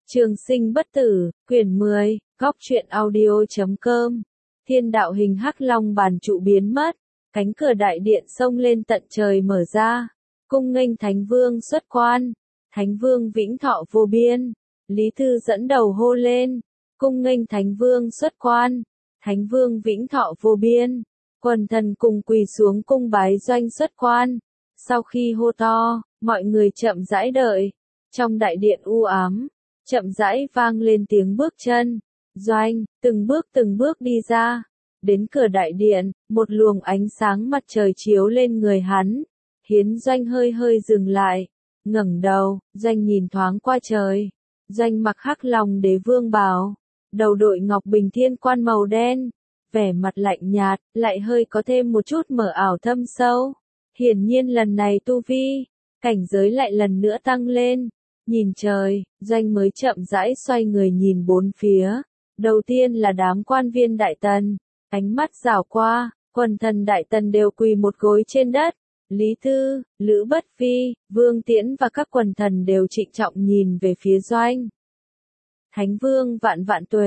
Trường sinh bất tử, quyển 10, góc truyện audio.com. Thiên đạo hình hắc long bàn trụ biến mất, cánh cửa đại điện xông lên tận trời mở ra, cung nghênh Thánh Vương xuất quan. Thánh Vương vĩnh thọ vô biên. Lý Thư dẫn đầu hô lên, cung nghênh Thánh Vương xuất quan. Thánh Vương vĩnh thọ vô biên. Quần thần cùng quỳ xuống cung bái Doanh xuất quan. Sau khi hô to, mọi người chậm rãi đợi. Trong đại điện u ám, chậm rãi vang lên tiếng bước chân. Doanh, từng bước đi ra. Đến cửa đại điện, một luồng ánh sáng mặt trời chiếu lên người hắn. Khiến Doanh hơi hơi dừng lại. Ngẩng đầu, Doanh nhìn thoáng qua trời. Doanh mặc hắc long đế vương bào. Đầu đội ngọc bình thiên quan màu đen. Vẻ mặt lạnh nhạt, lại hơi có thêm một chút mờ ảo thâm sâu. Hiển nhiên lần này tu vi, cảnh giới lại lần nữa tăng lên. Nhìn trời, Doanh mới chậm rãi xoay người nhìn bốn phía. Đầu tiên là đám quan viên đại tần. Ánh mắt dảo qua, quần thần đại tần đều quỳ một gối trên đất. Lý Thư, Lữ Bất Phi, Vương Tiễn và các quần thần đều trịnh trọng nhìn về phía Doanh. Thánh Vương vạn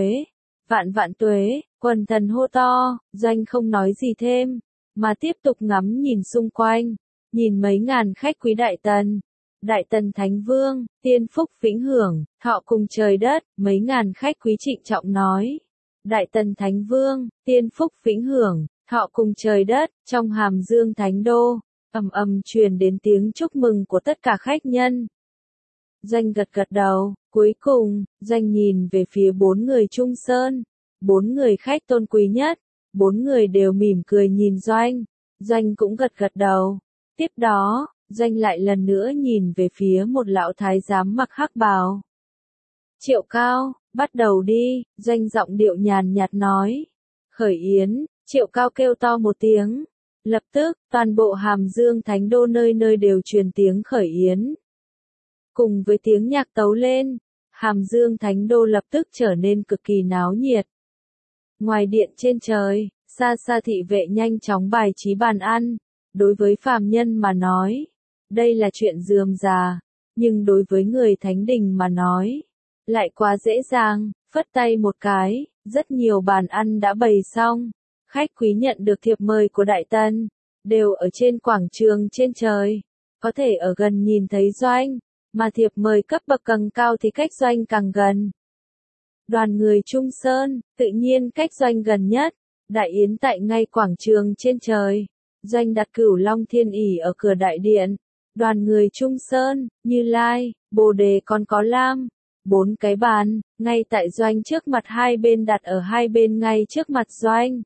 vạn tuế, quần thần hô to. Doanh không nói gì thêm, mà tiếp tục ngắm nhìn xung quanh, nhìn mấy ngàn khách quý đại tần. Đại tần Thánh Vương, tiên phúc vĩnh hưởng, thọ cùng trời đất. Mấy ngàn khách quý trịnh trọng nói. Đại tần Thánh Vương, tiên phúc vĩnh hưởng, thọ cùng trời đất. Trong Hàm Dương Thánh Đô, ầm ầm truyền đến tiếng chúc mừng của tất cả khách nhân. Doanh gật đầu, cuối cùng, Doanh nhìn về phía bốn người Trung Sơn, bốn người khách tôn quý nhất. Bốn người đều mỉm cười nhìn Doanh. Doanh cũng gật đầu. Tiếp đó, Doanh lại lần nữa nhìn về phía một lão thái giám mặc hắc bào. Triệu Cao, bắt đầu đi, Doanh giọng điệu nhàn nhạt nói. Khởi yến, Triệu Cao kêu to một tiếng. Lập tức, toàn bộ Hàm Dương Thánh Đô nơi nơi đều truyền tiếng khởi yến. Cùng với tiếng nhạc tấu lên, Hàm Dương Thánh Đô lập tức trở nên cực kỳ náo nhiệt. Ngoài điện trên trời, xa xa thị vệ nhanh chóng bài trí bàn ăn. Đối với phàm nhân mà nói, đây là chuyện rườm rà, nhưng đối với người thánh đình mà nói, lại quá dễ dàng. Phất tay một cái, rất nhiều bàn ăn đã bày xong. Khách quý nhận được thiệp mời của Đại Tần, đều ở trên quảng trường trên trời, có thể ở gần nhìn thấy Doanh, mà thiệp mời cấp bậc càng cao thì cách Doanh càng gần. Đoàn người Trung Sơn, tự nhiên cách Doanh gần nhất. Đại yến tại ngay quảng trường trên trời. Doanh đặt Cửu Long Thiên ỷ ở cửa đại điện. Đoàn người Trung Sơn, Như Lai, Bồ Đề còn có Lam. 4 cái bàn, ngay tại Doanh trước mặt, hai bên đặt ở hai bên ngay trước mặt Doanh.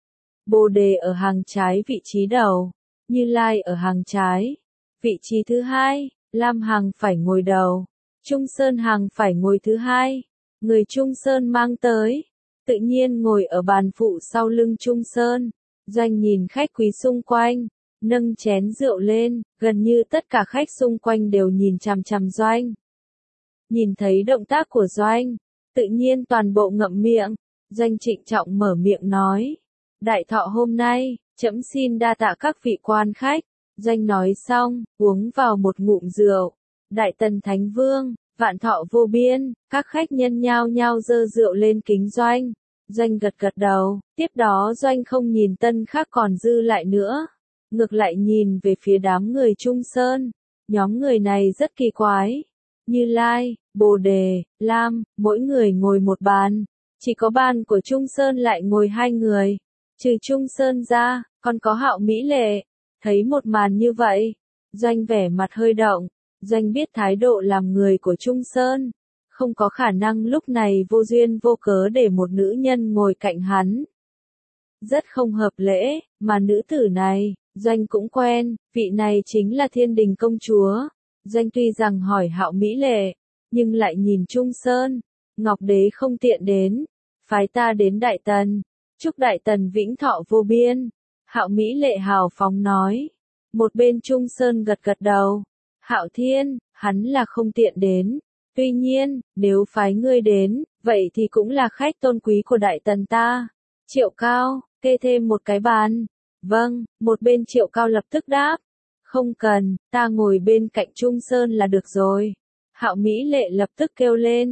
Bồ Đề ở hàng trái vị trí đầu, Như Lai ở hàng trái, vị trí thứ hai, Lam hàng phải ngồi đầu, Trung Sơn hàng phải ngồi thứ hai. Người Trung Sơn mang tới, tự nhiên ngồi ở bàn phụ sau lưng Trung Sơn. Doanh nhìn khách quý xung quanh, nâng chén rượu lên, gần như tất cả khách xung quanh đều nhìn chằm chằm Doanh. Nhìn thấy động tác của Doanh, tự nhiên toàn bộ ngậm miệng. Doanh trịnh trọng mở miệng nói. Đại thọ hôm nay, trẫm xin đa tạ các vị quan khách. Doanh nói xong, uống vào một ngụm rượu. Đại tần Thánh Vương, vạn thọ vô biên. Các khách nhân nhao nhao dơ rượu lên kính Doanh. Doanh gật đầu. Tiếp đó Doanh không nhìn tân khác còn dư lại nữa, ngược lại nhìn về phía đám người Trung Sơn. Nhóm người này rất kỳ quái. Như Lai, Bồ Đề, Lam, mỗi người ngồi một bàn. Chỉ có bàn của Trung Sơn lại ngồi hai người. Trừ Trung Sơn ra, còn có Hạo Mỹ Lệ. Thấy một màn như vậy, Doanh vẻ mặt hơi động. Doanh biết thái độ làm người của Trung Sơn, không có khả năng lúc này vô duyên vô cớ để một nữ nhân ngồi cạnh hắn. Rất không hợp lễ, mà nữ tử này, Doanh cũng quen, vị này chính là Thiên Đình công chúa. Doanh tuy rằng hỏi Hạo Mỹ Lệ, nhưng lại nhìn Trung Sơn. Ngọc Đế không tiện đến, phái ta đến Đại Tần, chúc Đại Tần vĩnh thọ vô biên. Hạo Mỹ Lệ hào phóng nói. Một bên Trung Sơn gật đầu. Hạo Thiên, hắn là không tiện đến. Tuy nhiên, nếu phái ngươi đến, vậy thì cũng là khách tôn quý của Đại Tần ta. Triệu Cao, kê thêm một cái bàn. Vâng, một bên Triệu Cao lập tức đáp. Không cần, ta ngồi bên cạnh Trung Sơn là được rồi. Hạo Mỹ Lệ lập tức kêu lên.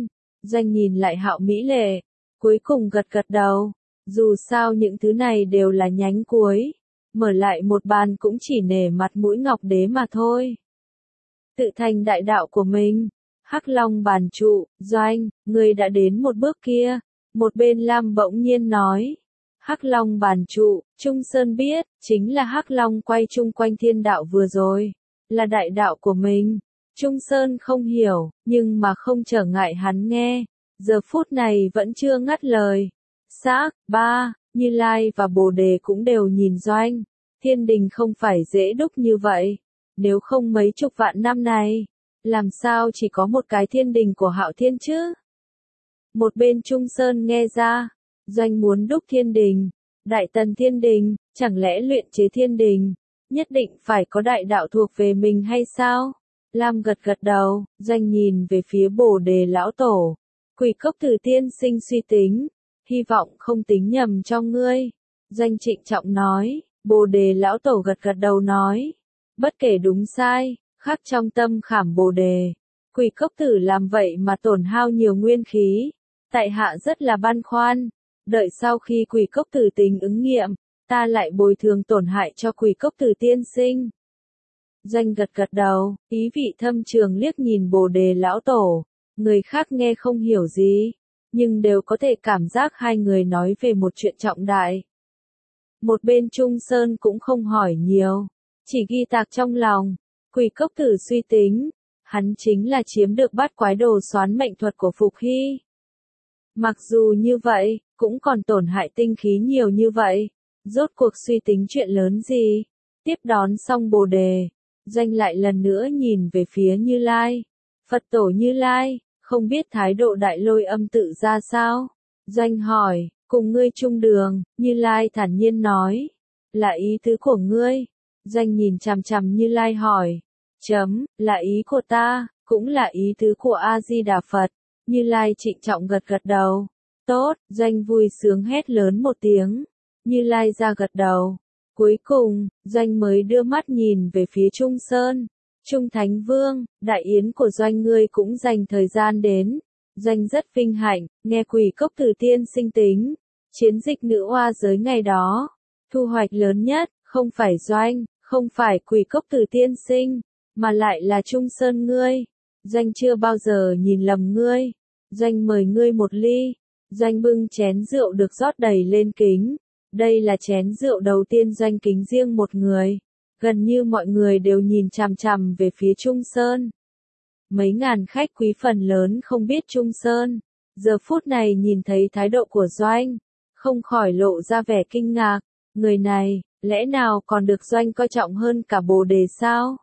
Doanh nhìn lại Hạo Mỹ Lệ, cuối cùng gật gật đầu. Dù sao những thứ này đều là nhánh cuối, mở lại một bàn cũng chỉ nể mặt mũi Ngọc Đế mà thôi. Tự thành đại đạo của mình. Hắc Long bàn trụ, Doanh, ngươi đã đến một bước kia. Một bên Lam bỗng nhiên nói. Hắc Long bàn trụ, Trung Sơn biết, chính là Hắc Long quay chung quanh thiên đạo vừa rồi. Là đại đạo của mình. Trung Sơn không hiểu, nhưng mà không trở ngại hắn nghe. Giờ phút này vẫn chưa ngắt lời. Xác, ba, Như Lai và Bồ Đề cũng đều nhìn Doanh. Thiên đình không phải dễ đúc như vậy. Nếu không mấy chục vạn năm này, làm sao chỉ có một cái thiên đình của Hạo Thiên chứ? Một bên Trung Sơn nghe ra, Doanh muốn đúc thiên đình, Đại Tần thiên đình, chẳng lẽ luyện chế thiên đình, nhất định phải có đại đạo thuộc về mình hay sao? Lam gật gật đầu, Doanh nhìn về phía Bồ Đề lão tổ. Quỷ Cốc Tử tiên sinh suy tính, hy vọng không tính nhầm cho ngươi. Doanh trịnh trọng nói, Bồ Đề lão tổ gật gật đầu nói, bất kể đúng sai, khắc trong tâm khảm Bồ Đề. Quỷ Cốc Tử làm vậy mà tổn hao nhiều nguyên khí, tại hạ rất là băn khoăn, đợi sau khi Quỷ Cốc Tử tính ứng nghiệm, ta lại bồi thường tổn hại cho Quỷ Cốc Tử tiên sinh. Doanh gật gật đầu, ý vị thâm trường liếc nhìn Bồ Đề lão tổ, người khác nghe không hiểu gì, nhưng đều có thể cảm giác hai người nói về một chuyện trọng đại. Một bên Trung Sơn cũng không hỏi nhiều, chỉ ghi tạc trong lòng. Quỷ Cốc Tử suy tính, hắn chính là chiếm được bát quái đồ xoán mệnh thuật của Phục Hy. Mặc dù như vậy, cũng còn tổn hại tinh khí nhiều như vậy, rốt cuộc suy tính chuyện lớn gì. Tiếp đón xong Bồ Đề, Doanh lại lần nữa nhìn về phía Như Lai. Phật tổ Như Lai, không biết thái độ Đại Lôi Âm tự ra sao? Doanh hỏi, cùng ngươi chung đường, Như Lai thản nhiên nói, là ý tứ của ngươi. Doanh nhìn chằm chằm Như Lai hỏi, là ý của ta, cũng là ý tứ của A-di-đà Phật. Như Lai trịnh trọng gật gật đầu. Tốt, Doanh vui sướng hét lớn một tiếng. Như Lai ra gật đầu. Cuối cùng, Doanh mới đưa mắt nhìn về phía Trung Sơn. Trung Thánh Vương, đại yến của Doanh ngươi cũng dành thời gian đến. Doanh rất vinh hạnh, nghe Quỷ Cốc Tử tiên sinh tính. Chiến dịch nữ oa giới ngày đó. Thu hoạch lớn nhất, không phải Doanh, không phải Quỷ Cốc Tử tiên sinh, mà lại là Trung Sơn ngươi. Doanh chưa bao giờ nhìn lầm ngươi. Doanh mời ngươi một ly. Doanh bưng chén rượu được rót đầy lên kính. Đây là chén rượu đầu tiên Doanh kính riêng một người. Gần như mọi người đều nhìn chằm chằm về phía Trung Sơn. Mấy ngàn khách quý phần lớn không biết Trung Sơn. Giờ phút này nhìn thấy thái độ của Doanh, không khỏi lộ ra vẻ kinh ngạc. Người này, lẽ nào còn được Doanh coi trọng hơn cả Bồ Đề sao?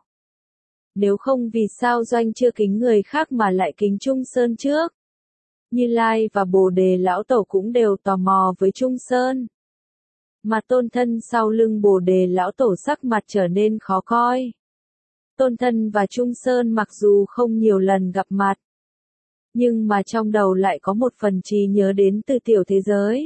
Nếu không vì sao Doanh chưa kính người khác mà lại kính Trung Sơn trước? Như Lai và Bồ Đề lão tổ cũng đều tò mò với Trung Sơn. Mà tôn thân sau lưng Bồ Đề lão tổ sắc mặt trở nên khó coi. Tôn thân và Trung Sơn mặc dù không nhiều lần gặp mặt, nhưng mà trong đầu lại có một phần trí nhớ đến từ tiểu thế giới.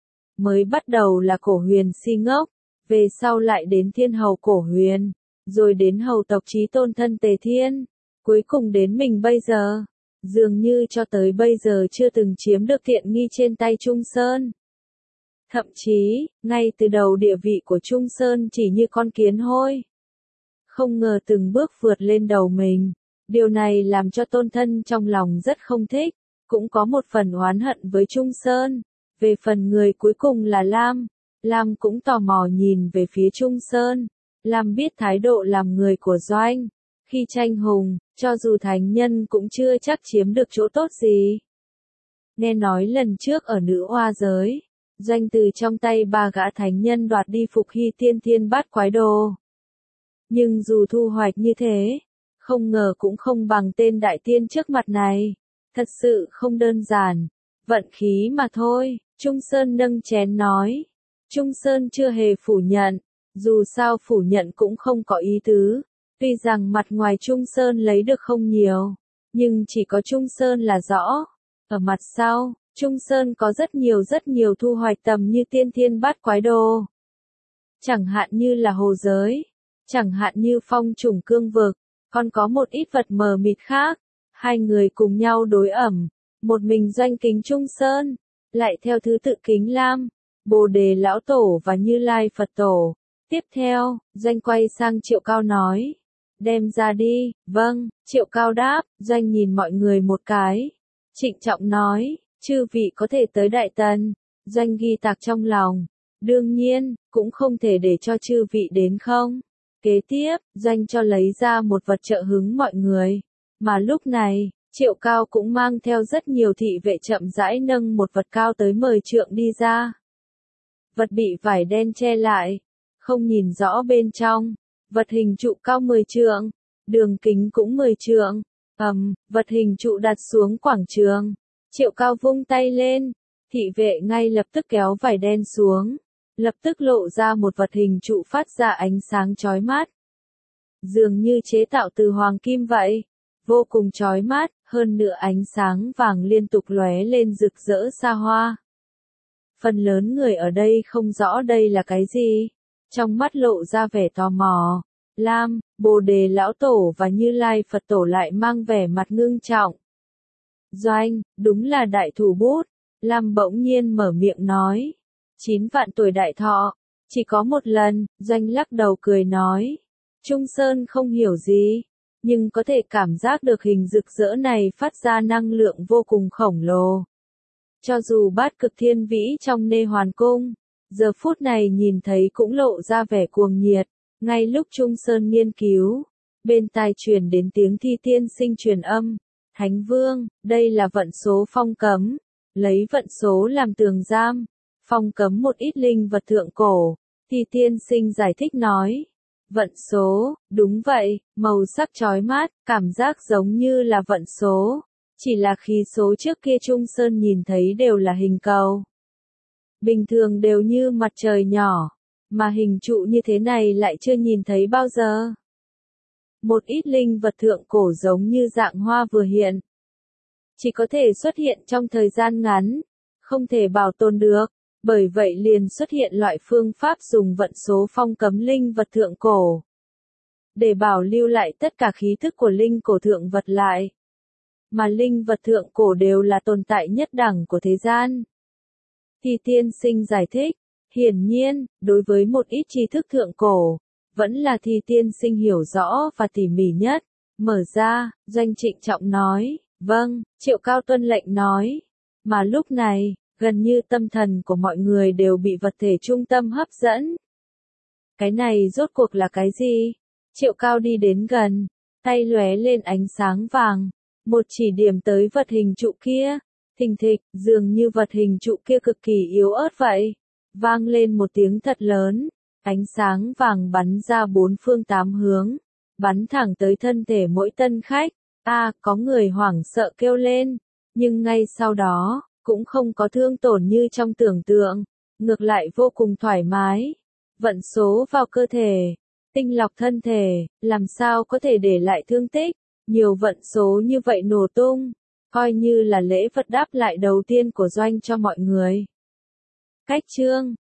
Mới bắt đầu là Cổ Huyền si ngốc, về sau lại đến Thiên Hầu Cổ Huyền, rồi đến hầu tộc Chí Tôn thân Tề Thiên, cuối cùng đến mình bây giờ. Dường như cho tới bây giờ chưa từng chiếm được tiện nghi trên tay Trung Sơn. Thậm chí, ngay từ đầu địa vị của Trung Sơn chỉ như con kiến hôi. Không ngờ từng bước vượt lên đầu mình. Điều này làm cho tôn thân trong lòng rất không thích, cũng có một phần oán hận với Trung Sơn. Về phần người cuối cùng là Lam. Lam cũng tò mò nhìn về phía Trung Sơn. Lam biết thái độ làm người của Doanh. Khi tranh hùng, cho dù thánh nhân cũng chưa chắc chiếm được chỗ tốt gì. Nghe nói lần trước ở nữ oa giới, Doanh từ trong tay ba gã thánh nhân đoạt đi Phục Hy tiên thiên bát quái đồ. Nhưng dù thu hoạch như thế, không ngờ cũng không bằng tên đại tiên trước mặt này. Thật sự không đơn giản. Vận khí mà thôi, Trung Sơn nâng chén nói. Trung Sơn chưa hề phủ nhận, dù sao phủ nhận cũng không có ý tứ. Tuy rằng mặt ngoài Trung Sơn lấy được không nhiều, nhưng chỉ có Trung Sơn là rõ. Ở mặt sau, Trung Sơn có rất nhiều thu hoạch tầm như tiên thiên bát quái đồ. Chẳng hạn như là hồ giới, chẳng hạn như phong trùng cương vực, còn có một ít vật mờ mịt khác. Hai người cùng nhau đối ẩm, Một mình Doanh kính Trung Sơn, lại theo thứ tự kính Lam, Bồ Đề Lão Tổ và Như Lai Phật Tổ. Tiếp theo, Doanh quay sang Triệu Cao nói, đem ra đi. Vâng, Triệu Cao đáp. Doanh nhìn mọi người một cái, trịnh trọng nói, chư vị có thể tới Đại Tần. Doanh ghi tạc trong lòng, đương nhiên, cũng không thể để cho chư vị đến không. Kế tiếp, Doanh cho lấy ra một vật trợ hứng mọi người, mà lúc này, Triệu Cao cũng mang theo rất nhiều thị vệ chậm rãi nâng một vật cao tới 10 trượng đi ra. Vật bị vải đen che lại, không nhìn rõ bên trong. Vật hình trụ cao 10 trượng, đường kính cũng 10 trượng. Vật hình trụ đặt xuống quảng trường. Triệu Cao vung tay lên, thị vệ ngay lập tức kéo vải đen xuống, lập tức lộ ra một vật hình trụ phát ra ánh sáng chói mắt. Dường như chế tạo từ hoàng kim vậy, vô cùng chói mắt, hơn nữa ánh sáng vàng liên tục lóe lên rực rỡ xa hoa. Phần lớn người ở đây không rõ đây là cái gì, trong mắt lộ ra vẻ tò mò. Lam, Bồ Đề Lão Tổ và Như Lai Phật Tổ lại mang vẻ mặt ngưng trọng. Doanh, đúng là đại thủ bút. Lam bỗng nhiên mở miệng nói. 9 vạn tuổi đại thọ, chỉ có một lần. Doanh lắc đầu cười nói. Trung Sơn không hiểu gì, nhưng có thể cảm giác được hình rực rỡ này phát ra năng lượng vô cùng khổng lồ. Cho dù Bát Cực Thiên Vĩ trong Nê Hoàn Cung, giờ phút này nhìn thấy cũng lộ ra vẻ cuồng nhiệt. Ngay lúc Trung Sơn nghiên cứu, bên tai truyền đến tiếng Thi Tiên Sinh truyền âm. Thánh Vương, đây là vận số phong cấm, lấy vận số làm tường giam, phong cấm một ít linh vật thượng cổ. Thi Tiên Sinh giải thích nói. Vận số, đúng vậy, màu sắc chói mắt, cảm giác giống như là vận số. Chỉ là khí số trước kia Trung Sơn nhìn thấy đều là hình cầu. Bình thường đều như mặt trời nhỏ, mà hình trụ như thế này lại chưa nhìn thấy bao giờ. Một ít linh vật thượng cổ giống như dạng hoa vừa hiện. Chỉ có thể xuất hiện trong thời gian ngắn, không thể bảo tồn được, bởi vậy liền xuất hiện loại phương pháp dùng vận số phong cấm linh vật thượng cổ. Để bảo lưu lại tất cả khí thức của linh cổ thượng vật lại. Mà linh vật thượng cổ đều là tồn tại nhất đẳng của thế gian. Thi Tiên Sinh giải thích, hiển nhiên, đối với một ít tri thức thượng cổ, vẫn là Thi Tiên Sinh hiểu rõ và tỉ mỉ nhất. Mở ra, Doanh trịnh trọng nói, vâng, Triệu Cao tuân lệnh nói. Mà lúc này, gần như tâm thần của mọi người đều bị vật thể trung tâm hấp dẫn. Cái này rốt cuộc là cái gì? Triệu Cao đi đến gần, tay lóe lên ánh sáng vàng, một chỉ điểm tới vật hình trụ kia. Thình thịch, dường như vật hình trụ kia cực kỳ yếu ớt vậy. Vang lên một tiếng thật lớn, ánh sáng vàng bắn ra bốn phương tám hướng, bắn thẳng tới thân thể mỗi tân khách. Có người hoảng sợ kêu lên, nhưng ngay sau đó, cũng không có thương tổn như trong tưởng tượng, ngược lại vô cùng thoải mái. Vận số vào cơ thể, tinh lọc thân thể, làm sao có thể để lại thương tích, nhiều vận số như vậy nổ tung, coi như là lễ vật đáp lại đầu tiên của Doanh cho mọi người. Cách chương